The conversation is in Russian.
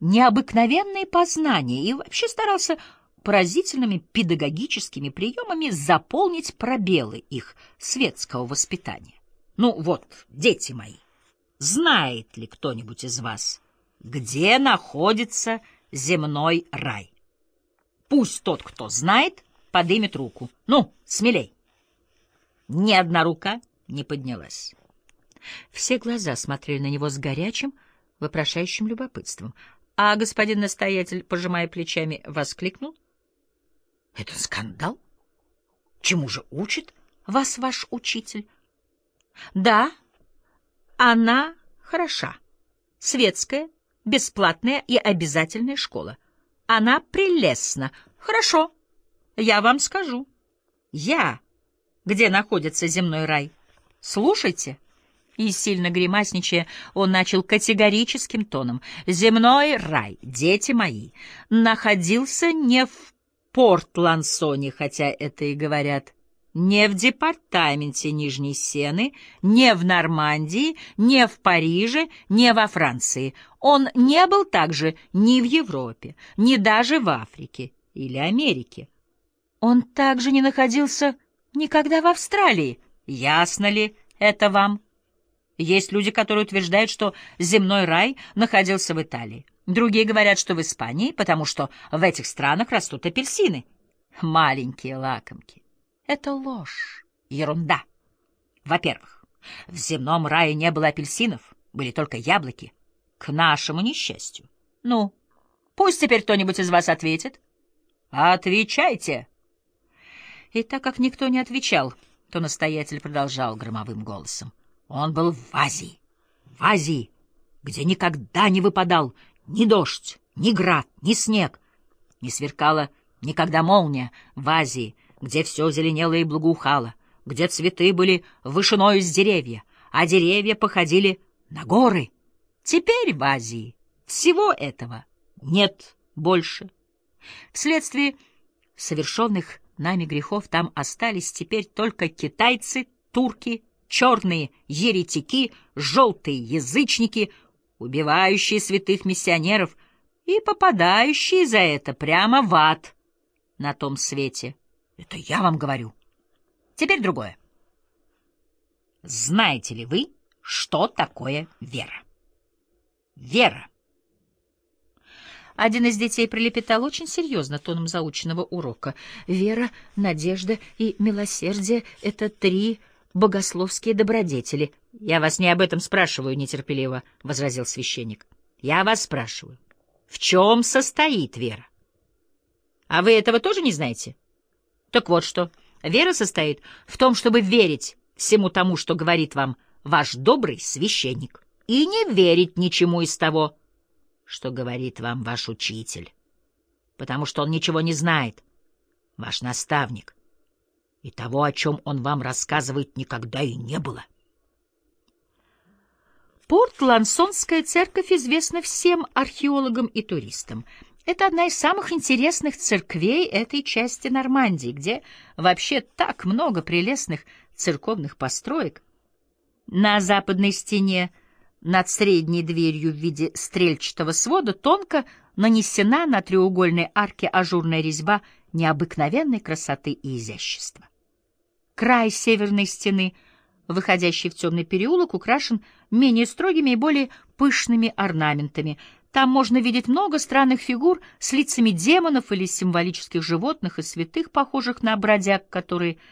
необыкновенные познания и вообще старался поразительными педагогическими приемами заполнить пробелы их светского воспитания. Ну вот, дети мои, знает ли кто-нибудь из вас, где находится земной рай? Пусть тот, кто знает, подымет руку. Ну, смелей. Ни одна рука не поднялась. Все глаза смотрели на него с горячим, вопрошающим любопытством. А господин настоятель, пожимая плечами, воскликнул: «Это скандал? Чему же учит вас ваш учитель?» «Да, она хороша. Светская, бесплатная и обязательная школа. Она прелестна. Хорошо, я вам скажу. Где находится земной рай? Слушайте». И, сильно гримасничая, он начал категорическим тоном: «Земной рай, дети мои, находился не в Порт-Лансоне, хотя это и говорят, не в департаменте Нижней Сены, не в Нормандии, не в Париже, не во Франции. Он не был также ни в Европе, ни даже в Африке или Америке. Он также не находился никогда в Австралии. Ясно ли это вам? Есть люди, которые утверждают, что земной рай находился в Италии. Другие говорят, что в Испании, потому что в этих странах растут апельсины. Маленькие лакомки. Это ложь, ерунда. Во-первых, в земном рае не было апельсинов, были только яблоки. К нашему несчастью. Ну, пусть теперь кто-нибудь из вас ответит. Отвечайте. И так как никто не отвечал, то настоятель продолжал громовым голосом: он был в Азии, где никогда не выпадал ни дождь, ни град, ни снег, не сверкала никогда молния, в Азии, где все зеленело и благоухало, где цветы были вышиной из деревья, а деревья походили на горы. Теперь в Азии всего этого нет больше. Вследствие совершенных нами грехов там остались теперь только китайцы, турки, черные еретики, желтые язычники, убивающие святых миссионеров и попадающие за это прямо в ад на том свете. Это я вам говорю. Теперь другое. Знаете ли вы, что такое вера? Вера. Один из детей пролепетал очень серьезно, тоном заученного урока. Вера, надежда и милосердие — это три богословские добродетели. — Я вас не об этом спрашиваю, — нетерпеливо возразил священник. — Я вас спрашиваю, в чем состоит вера? А вы этого тоже не знаете? Так вот что, вера состоит в том, чтобы верить всему тому, что говорит вам ваш добрый священник, и не верить ничему из того, что говорит вам ваш учитель, потому что он ничего не знает, ваш наставник, и того, о чем он вам рассказывает, никогда и не было. Порт-Лансонская церковь известна всем археологам и туристам. Это одна из самых интересных церквей этой части Нормандии, где вообще так много прелестных церковных построек. На западной стене над средней дверью в виде стрельчатого свода тонко нанесена на треугольной арке ажурная резьба необыкновенной красоты и изящества. Край северной стены, выходящий в темный переулок, украшен менее строгими и более пышными орнаментами. Там можно видеть много странных фигур с лицами демонов или символических животных и святых, похожих на бродяг, которые